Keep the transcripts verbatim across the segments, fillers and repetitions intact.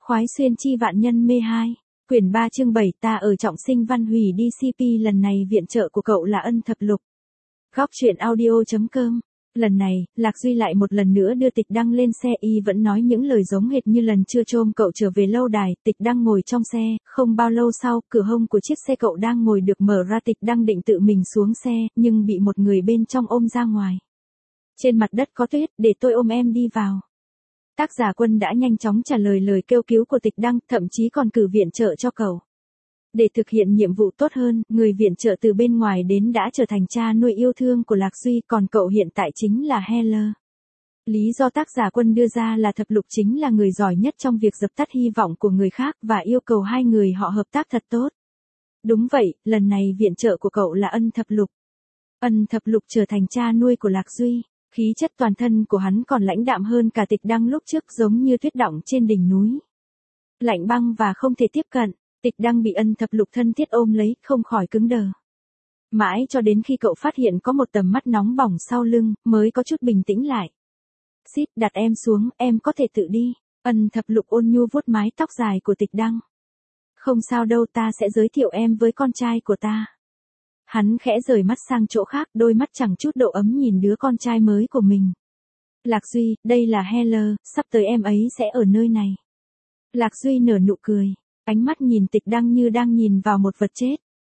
Khoái xuyên chi vạn nhân mê hai. Quyển ba chương bảy ta ở trọng sinh văn hủy đi xê pê lần này viện trợ của cậu là ân thập lục. Góc truyện audio.com. Lần này, Lạc Duy lại một lần nữa đưa Tịch Đăng lên xe, y vẫn nói những lời giống hệt như lần chưa trôm cậu trở về lâu đài. Tịch Đăng ngồi trong xe, không bao lâu sau, cửa hông của chiếc xe cậu đang ngồi được mở ra. Tịch Đăng định tự mình xuống xe, nhưng bị một người bên trong ôm ra ngoài. Trên mặt đất có tuyết, để tôi ôm em đi vào. Tác giả Quân đã nhanh chóng trả lời lời kêu cứu của Tịch Đăng, thậm chí còn cử viện trợ cho cậu. Để thực hiện nhiệm vụ tốt hơn, người viện trợ từ bên ngoài đến đã trở thành cha nuôi yêu thương của Lạc Duy, còn cậu hiện tại chính là Heller. Lý do tác giả Quân đưa ra là thập lục chính là người giỏi nhất trong việc dập tắt hy vọng của người khác và yêu cầu hai người họ hợp tác thật tốt. Đúng vậy, lần này viện trợ của cậu là ân thập lục. Ân thập lục trở thành cha nuôi của Lạc Duy. Khí chất toàn thân của hắn còn lãnh đạm hơn cả Tịch Đăng lúc trước, giống như tuyết đọng trên đỉnh núi. Lạnh băng và không thể tiếp cận, Tịch Đăng bị ân thập lục thân thiết ôm lấy, không khỏi cứng đờ. Mãi cho đến khi cậu phát hiện có một tầm mắt nóng bỏng sau lưng, mới có chút bình tĩnh lại. Xít, đặt em xuống, em có thể tự đi. Ân thập lục ôn nhu vuốt mái tóc dài của Tịch Đăng. Không sao đâu, ta sẽ giới thiệu em với con trai của ta. Hắn khẽ rời mắt sang chỗ khác, đôi mắt chẳng chút độ ấm nhìn đứa con trai mới của mình. Lạc Duy, đây là Heller, sắp tới em ấy sẽ ở nơi này. Lạc Duy nở nụ cười, ánh mắt nhìn Tịch Đăng như đang nhìn vào một vật chết.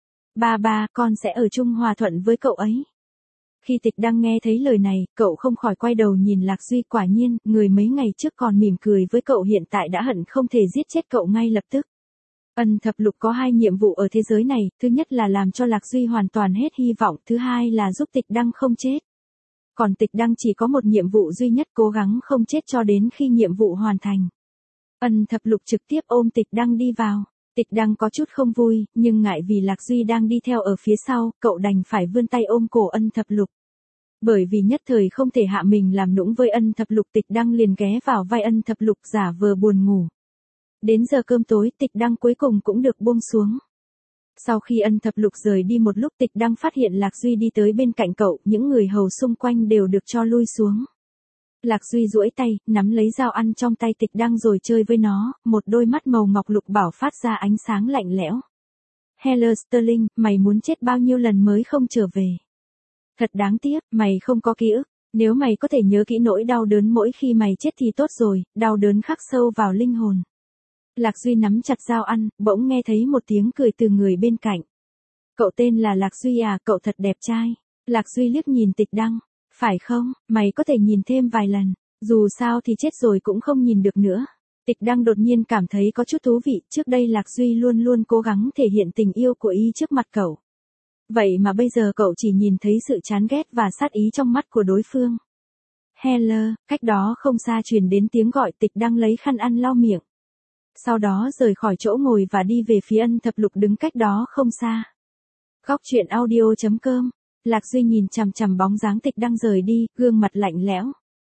Ba ba, con sẽ ở chung hòa thuận với cậu ấy. Khi Tịch Đăng nghe thấy lời này, cậu không khỏi quay đầu nhìn Lạc Duy, quả nhiên, người mấy ngày trước còn mỉm cười với cậu hiện tại đã hận không thể giết chết cậu ngay lập tức. Ân thập lục có hai nhiệm vụ ở thế giới này, thứ nhất là làm cho Lạc Duy hoàn toàn hết hy vọng, thứ hai là giúp Tịch Đăng không chết. Còn Tịch Đăng chỉ có một nhiệm vụ duy nhất, cố gắng không chết cho đến khi nhiệm vụ hoàn thành. Ân thập lục trực tiếp ôm Tịch Đăng đi vào. Tịch Đăng có chút không vui, nhưng ngại vì Lạc Duy đang đi theo ở phía sau, cậu đành phải vươn tay ôm cổ ân thập lục. Bởi vì nhất thời không thể hạ mình làm nũng với ân thập lục, Tịch Đăng liền ghé vào vai ân thập lục giả vờ buồn ngủ. Đến giờ cơm tối, Tịch Đăng cuối cùng cũng được buông xuống. Sau khi ân thập lục rời đi một lúc, Tịch Đăng phát hiện Lạc Duy đi tới bên cạnh cậu, những người hầu xung quanh đều được cho lui xuống. Lạc Duy duỗi tay, nắm lấy dao ăn trong tay Tịch Đăng rồi chơi với nó, một đôi mắt màu ngọc lục bảo phát ra ánh sáng lạnh lẽo. Heller Sterling, mày muốn chết bao nhiêu lần mới không trở về? Thật đáng tiếc, mày không có ký ức. Nếu mày có thể nhớ kỹ nỗi đau đớn mỗi khi mày chết thì tốt rồi, đau đớn khắc sâu vào linh hồn. Lạc Duy nắm chặt dao ăn, bỗng nghe thấy một tiếng cười từ người bên cạnh. Cậu tên là Lạc Duy à, cậu thật đẹp trai. Lạc Duy liếc nhìn Tịch Đăng. Phải không, mày có thể nhìn thêm vài lần, dù sao thì chết rồi cũng không nhìn được nữa. Tịch Đăng đột nhiên cảm thấy có chút thú vị, trước đây Lạc Duy luôn luôn cố gắng thể hiện tình yêu của y trước mặt cậu. Vậy mà bây giờ cậu chỉ nhìn thấy sự chán ghét và sát ý trong mắt của đối phương. Heller, cách đó không xa truyền đến tiếng gọi. Tịch Đăng lấy khăn ăn lau miệng. Sau đó rời khỏi chỗ ngồi và đi về phía ân thập lục đứng cách đó không xa. Góc truyện audio.com. Lạc Duy nhìn chằm chằm bóng dáng Tịch Đăng rời đi, gương mặt lạnh lẽo.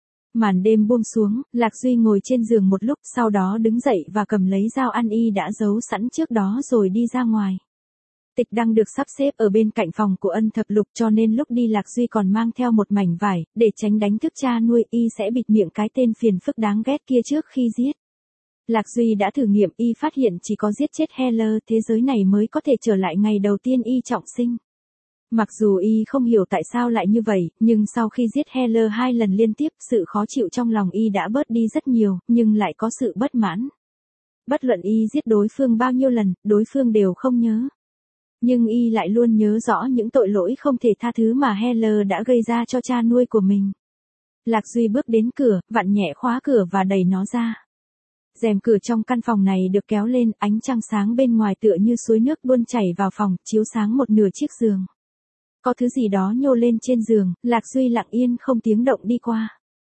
Màn đêm buông xuống, Lạc Duy ngồi trên giường một lúc, sau đó đứng dậy và cầm lấy dao ăn y đã giấu sẵn trước đó rồi đi ra ngoài. Tịch Đăng được sắp xếp ở bên cạnh phòng của ân thập lục, cho nên lúc đi Lạc Duy còn mang theo một mảnh vải, để tránh đánh thức cha nuôi, y sẽ bịt miệng cái tên phiền phức đáng ghét kia trước khi giết. Lạc Duy đã thử nghiệm, y phát hiện chỉ có giết chết Heller, thế giới này mới có thể trở lại ngày đầu tiên y trọng sinh. Mặc dù y không hiểu tại sao lại như vậy, nhưng sau khi giết Heller hai lần liên tiếp, sự khó chịu trong lòng y đã bớt đi rất nhiều, nhưng lại có sự bất mãn. Bất luận y giết đối phương bao nhiêu lần, đối phương đều không nhớ. Nhưng y lại luôn nhớ rõ những tội lỗi không thể tha thứ mà Heller đã gây ra cho cha nuôi của mình. Lạc Duy bước đến cửa, vặn nhẹ khóa cửa và đẩy nó ra. Rèm cửa trong căn phòng này được kéo lên, ánh trăng sáng bên ngoài tựa như suối nước tuôn chảy vào phòng, chiếu sáng một nửa chiếc giường. Có thứ gì đó nhô lên trên giường, Lạc Duy lặng yên không tiếng động đi qua.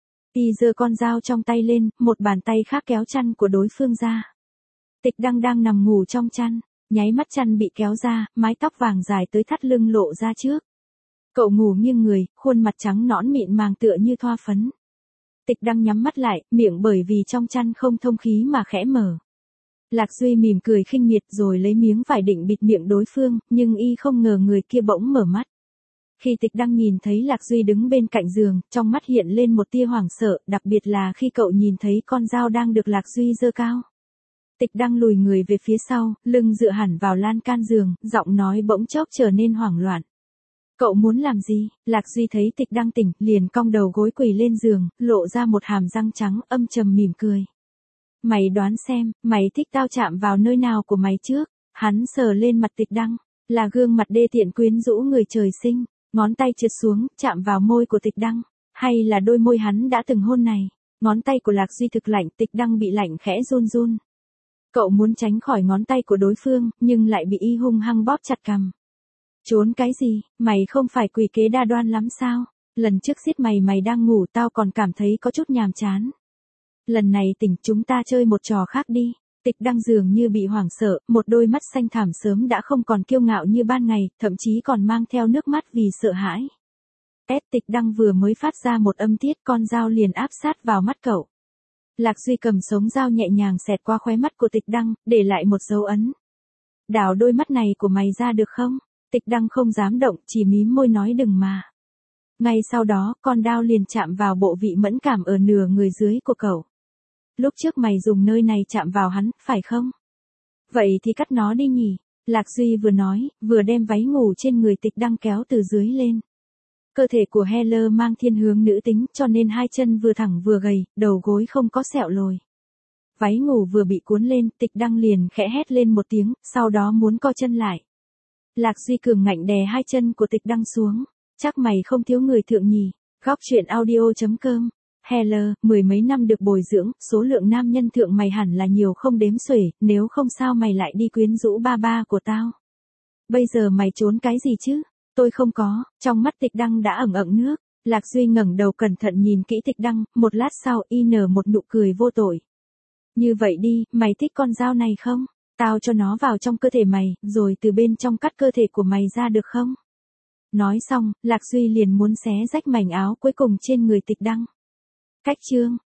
Y giơ con dao trong tay lên, một bàn tay khác kéo chăn của đối phương ra. Tịch Đăng đang nằm ngủ trong chăn, nháy mắt chăn bị kéo ra, mái tóc vàng dài tới thắt lưng lộ ra trước. Cậu ngủ nghiêng người, khuôn mặt trắng nõn mịn màng tựa như thoa phấn. Tịch Đăng nhắm mắt lại, miệng bởi vì trong chăn không thông khí mà khẽ mở. Lạc Duy mỉm cười khinh miệt rồi lấy miếng vải định bịt miệng đối phương, nhưng y không ngờ người kia bỗng mở mắt. Khi Tịch Đăng nhìn thấy Lạc Duy đứng bên cạnh giường, trong mắt hiện lên một tia hoảng sợ, đặc biệt là khi cậu nhìn thấy con dao đang được Lạc Duy giơ cao. Tịch Đăng lùi người về phía sau, lưng dựa hẳn vào lan can giường, giọng nói bỗng chốc trở nên hoảng loạn. Cậu muốn làm gì? Lạc Duy thấy Tịch Đăng tỉnh, liền cong đầu gối quỳ lên giường, lộ ra một hàm răng trắng, âm trầm mỉm cười. Mày đoán xem, mày thích tao chạm vào nơi nào của mày trước? Hắn sờ lên mặt Tịch Đăng, là gương mặt đê tiện quyến rũ người trời sinh, ngón tay trượt xuống, chạm vào môi của Tịch Đăng, hay là đôi môi hắn đã từng hôn này. Ngón tay của Lạc Duy thực lạnh, Tịch Đăng bị lạnh khẽ run run. Cậu muốn tránh khỏi ngón tay của đối phương, nhưng lại bị y hung hăng bóp chặt cằm. Trốn cái gì, mày không phải quỷ kế đa đoan lắm sao? Lần trước giết mày mày đang ngủ tao còn cảm thấy có chút nhàm chán. Lần này tỉnh chúng ta chơi một trò khác đi. Tịch Đăng dường như bị hoảng sợ, một đôi mắt xanh thẳm sớm đã không còn kiêu ngạo như ban ngày, thậm chí còn mang theo nước mắt vì sợ hãi. Ép Tịch Đăng vừa mới phát ra một âm tiết, con dao liền áp sát vào mắt cậu. Lạc Duy cầm sống dao nhẹ nhàng xẹt qua khóe mắt của Tịch Đăng, để lại một dấu ấn. Đào đôi mắt này của mày ra được không? Tịch Đăng không dám động, chỉ mím môi nói đừng mà. Ngay sau đó, con dao liền chạm vào bộ vị mẫn cảm ở nửa người dưới của cậu. Lúc trước mày dùng nơi này chạm vào hắn, phải không? Vậy thì cắt nó đi nhỉ? Lạc Duy vừa nói, vừa đem váy ngủ trên người Tịch Đăng kéo từ dưới lên. Cơ thể của Heller mang thiên hướng nữ tính, cho nên hai chân vừa thẳng vừa gầy, đầu gối không có sẹo lồi. Váy ngủ vừa bị cuốn lên, Tịch Đăng liền khẽ hét lên một tiếng, sau đó muốn co chân lại. Lạc Duy cường ngạnh đè hai chân của Tịch Đăng xuống. Chắc mày không thiếu người thượng nhỉ? Góc truyện audio chấm com. Heller, mười mấy năm được bồi dưỡng, số lượng nam nhân thượng mày hẳn là nhiều không đếm xuể, nếu không sao mày lại đi quyến rũ ba ba của tao. Bây giờ mày trốn cái gì chứ? Tôi không có. Trong mắt Tịch Đăng đã ẩn ẩn nước. Lạc Duy ngẩng đầu cẩn thận nhìn kỹ Tịch Đăng, một lát sau y nở một nụ cười vô tội. Như vậy đi, mày thích con dao này không? Tao cho nó vào trong cơ thể mày, rồi từ bên trong cắt cơ thể của mày ra được không? Nói xong, Lạc Duy liền muốn xé rách mảnh áo cuối cùng trên người Tịch Đăng. Cách chương